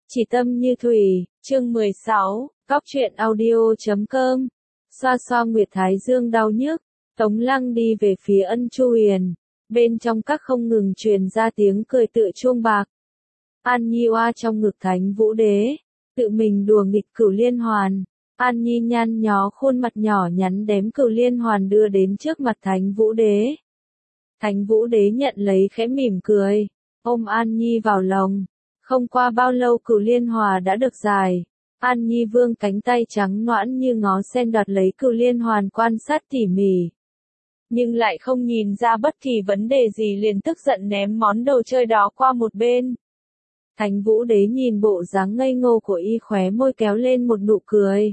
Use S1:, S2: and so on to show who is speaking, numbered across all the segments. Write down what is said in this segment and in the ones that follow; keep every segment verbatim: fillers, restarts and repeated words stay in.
S1: Chỉ tâm như thủy, chương mười sáu, góc truyện audio chấm com. Xoa xoa Nguyệt Thái Dương đau nhức, Tống Lăng đi về phía Ân Chu Huyền, bên trong các không ngừng truyền ra tiếng cười tựa chuông bạc. An Nhi oa trong ngực Thánh Vũ Đế, tự mình đùa nghịch Cửu Liên Hoàn. An Nhi nhăn nhó khuôn mặt nhỏ nhắn đếm Cửu Liên Hoàn đưa đến trước mặt Thánh Vũ Đế. Thánh Vũ Đế nhận lấy khẽ mỉm cười, ôm An Nhi vào lòng. Không qua bao lâu Cửu Liên Hòa đã được giải. An Nhi vương cánh tay trắng nõn như ngó sen đoạt lấy Cửu Liên Hoàn quan sát tỉ mỉ. Nhưng lại không nhìn ra bất kỳ vấn đề gì liền tức giận ném món đồ chơi đó qua một bên. Thánh Vũ Đế nhìn bộ dáng ngây ngô của y khóe môi kéo lên một nụ cười.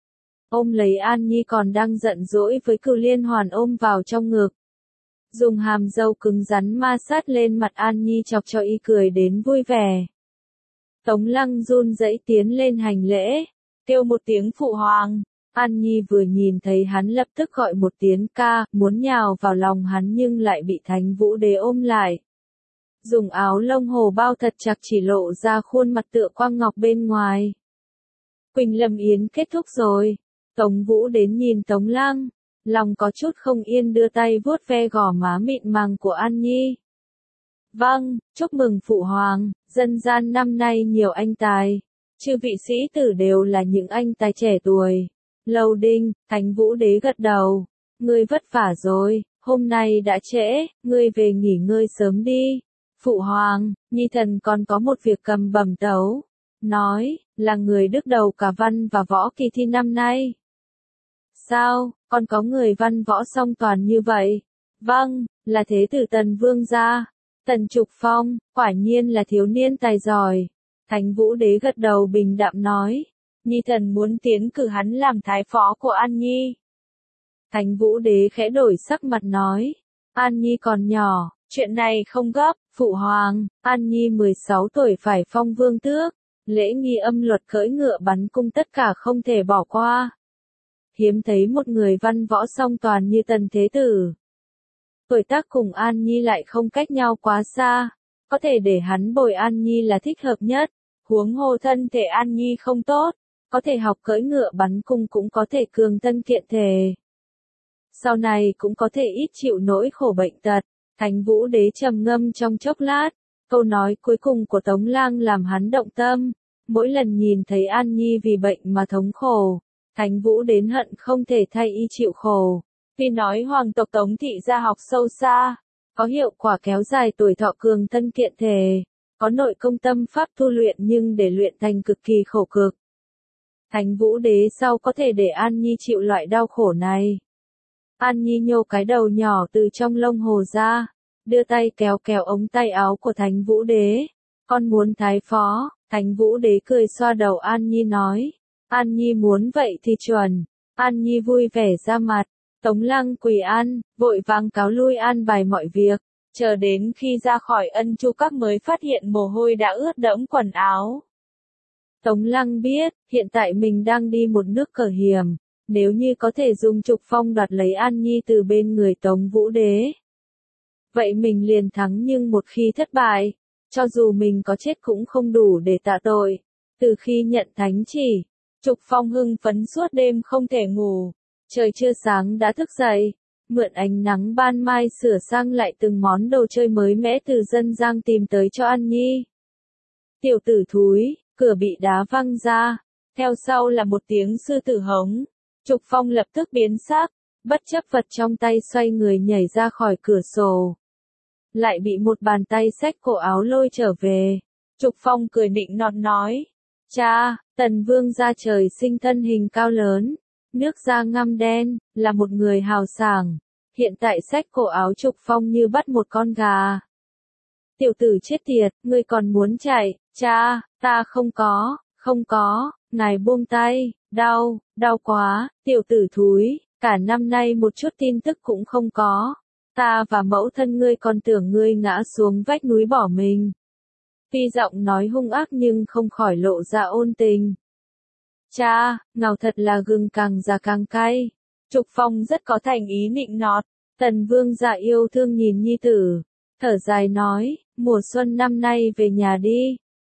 S1: Ôm lấy An Nhi còn đang giận dỗi với Cửu Liên Hoàn ôm vào trong ngực. Dùng hàm râu cứng rắn ma sát lên mặt An Nhi chọc cho y cười đến vui vẻ. Tống Lăng run rẩy tiến lên hành lễ, kêu một tiếng phụ hoàng. An Nhi vừa nhìn thấy hắn lập tức gọi một tiếng ca, muốn nhào vào lòng hắn nhưng lại bị Thánh Vũ Đế ôm lại. Dùng áo lông hồ bao thật chặt chỉ lộ ra khuôn mặt tựa quang ngọc bên ngoài. Quỳnh Lâm Yến kết thúc rồi. Tống Vũ đến nhìn Tống Lăng, lòng có chút không yên đưa tay vuốt ve gò má mịn màng của An Nhi. Vâng, chúc mừng phụ hoàng, dân gian năm nay nhiều anh tài. Chư vị sĩ tử đều là những anh tài trẻ tuổi. Lâu Đinh, Thánh Vũ Đế gật đầu. Ngươi vất vả rồi, hôm nay đã trễ, ngươi về nghỉ ngơi sớm đi. Phụ hoàng, Nhi thần còn có một việc cầm bẩm tấu. Nói, là người đứng đầu cả văn và võ kỳ thi năm nay. Sao, còn có người văn võ song toàn như vậy? Vâng, là thế tử Tần Vương gia. Tần Trục Phong, quả nhiên là thiếu niên tài giỏi. Thánh Vũ Đế gật đầu bình đạm nói. Nhi thần muốn tiến cử hắn làm thái phó của An Nhi. Thánh Vũ Đế khẽ đổi sắc mặt nói. An Nhi còn nhỏ, chuyện này không gấp, phụ hoàng. An Nhi mười sáu tuổi phải phong vương tước. Lễ nghi âm luật cưỡi ngựa bắn cung tất cả không thể bỏ qua. Hiếm thấy một người văn võ song toàn như Tần Thế Tử. Tuổi tác cùng An Nhi lại không cách nhau quá xa, có thể để hắn bồi An Nhi là thích hợp nhất, huống hồ thân thể An Nhi không tốt, có thể học cưỡi ngựa bắn cung cũng có thể cường thân kiện thể. Sau này cũng có thể ít chịu nỗi khổ bệnh tật. Thánh Vũ Đế trầm ngâm trong chốc lát, câu nói cuối cùng của Tống Lang làm hắn động tâm, mỗi lần nhìn thấy An Nhi vì bệnh mà thống khổ, Thánh Vũ đến hận không thể thay y chịu khổ. Vì nói hoàng tộc Tống thị gia học sâu xa, có hiệu quả kéo dài tuổi thọ cường thân kiện thể, có nội công tâm pháp tu luyện nhưng để luyện thành cực kỳ khổ cực. Thánh Vũ Đế sau có thể để An Nhi chịu loại đau khổ này. An Nhi nhô cái đầu nhỏ từ trong lông hồ ra, đưa tay kéo kéo ống tay áo của Thánh Vũ Đế. Con muốn thái phó. Thánh Vũ Đế cười xoa đầu An Nhi nói. An Nhi muốn vậy thì chuẩn. An Nhi vui vẻ ra mặt. Tống Lăng quỳ an, vội vàng cáo lui an bài mọi việc, chờ đến khi ra khỏi Ân Chu Các mới phát hiện mồ hôi đã ướt đẫm quần áo. Tống Lăng biết, hiện tại mình đang đi một nước cờ hiểm, nếu như có thể dùng Trục Phong đoạt lấy An Nhi từ bên người Tống Vũ Đế. Vậy mình liền thắng nhưng một khi thất bại, cho dù mình có chết cũng không đủ để tạ tội. Từ khi nhận thánh chỉ, Trục Phong hưng phấn suốt đêm không thể ngủ. Trời chưa sáng đã thức dậy, mượn ánh nắng ban mai sửa sang lại từng món đồ chơi mới mẻ từ dân gian tìm tới cho An Nhi. Tiểu tử thúi, cửa bị đá văng ra, theo sau là một tiếng sư tử hống. Trục Phong lập tức biến sắc, bất chấp vật trong tay xoay người nhảy ra khỏi cửa sổ. Lại bị một bàn tay xách cổ áo lôi trở về. Trục Phong cười nịnh nọt nói, cha, Tần Vương gia trời sinh thân hình cao lớn. Nước da ngăm đen, là một người hào sảng, hiện tại xách cổ áo Trục Phong như bắt một con gà. Tiểu tử chết tiệt, ngươi còn muốn chạy, cha, ta không có, không có, ngài buông tay, đau, đau quá, tiểu tử thúi, cả năm nay một chút tin tức cũng không có, ta và mẫu thân ngươi còn tưởng ngươi ngã xuống vách núi bỏ mình. Tuy giọng nói hung ác nhưng không khỏi lộ ra ôn tình. Cha, ngào thật là gừng càng già càng cay. Trục Phong rất có thành ý nịnh nọt. Tần Vương gia yêu thương nhìn nhi tử, thở dài nói, mùa xuân năm nay về nhà đi.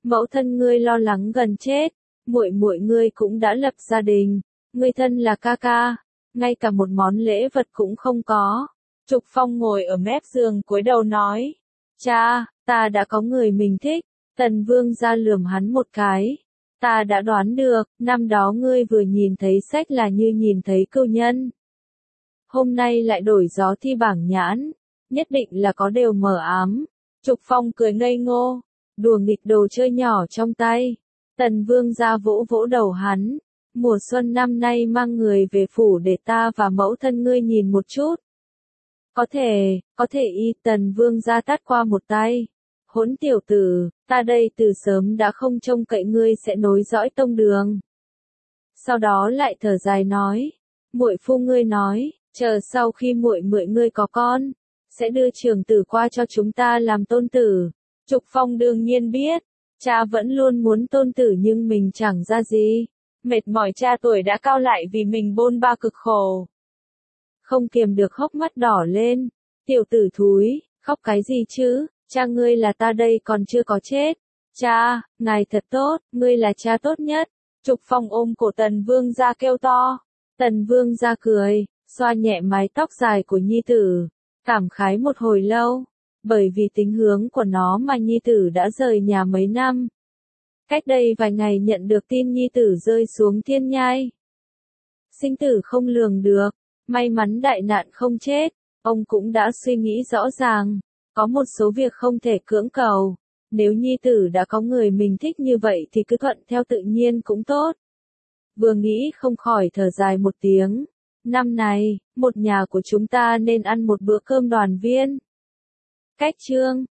S1: Mẫu thân ngươi lo lắng gần chết, muội muội ngươi cũng đã lập gia đình, ngươi thân là ca ca, ngay cả một món lễ vật cũng không có. Trục Phong ngồi ở mép giường cúi đầu nói, cha, ta đã có người mình thích. Tần Vương gia lườm hắn một cái. Ta đã đoán được, năm đó ngươi vừa nhìn thấy sách là như nhìn thấy cừu nhân. Hôm nay lại đổi gió thi bảng nhãn, nhất định là có điều mờ ám. Trục Phong cười ngây ngô, đùa nghịch đồ chơi nhỏ trong tay. Tần Vương gia vỗ vỗ đầu hắn, mùa xuân năm nay mang người về phủ để ta và mẫu thân ngươi nhìn một chút. Có thể, có thể y. Tần Vương gia tát qua một tay. Hỗn tiểu tử, ta đây từ sớm đã không trông cậy ngươi sẽ nối dõi tông đường. Sau đó lại thở dài nói, muội phu ngươi nói, chờ sau khi muội muội ngươi có con, sẽ đưa trưởng tử qua cho chúng ta làm tôn tử. Trục Phong đương nhiên biết, cha vẫn luôn muốn tôn tử nhưng mình chẳng ra gì. Mệt mỏi cha tuổi đã cao lại vì mình bôn ba cực khổ. Không kiềm được hốc mắt đỏ lên, tiểu tử thúi, khóc cái gì chứ? Cha ngươi là ta đây còn chưa có chết. Cha, ngài thật tốt, ngươi là cha tốt nhất. Trục Phong ôm cổ Tần Vương gia kêu to. Tần Vương gia cười, xoa nhẹ mái tóc dài của nhi tử, cảm khái một hồi lâu, bởi vì tính hướng của nó mà nhi tử đã rời nhà mấy năm. Cách đây vài ngày nhận được tin nhi tử rơi xuống thiên nhai. Sinh tử không lường được, may mắn đại nạn không chết, ông cũng đã suy nghĩ rõ ràng. Có một số việc không thể cưỡng cầu, nếu nhi tử đã có người mình thích như vậy thì cứ thuận theo tự nhiên cũng tốt. Vừa nghĩ không khỏi thở dài một tiếng, năm này, một nhà của chúng ta nên ăn một bữa cơm đoàn viên. Cách chương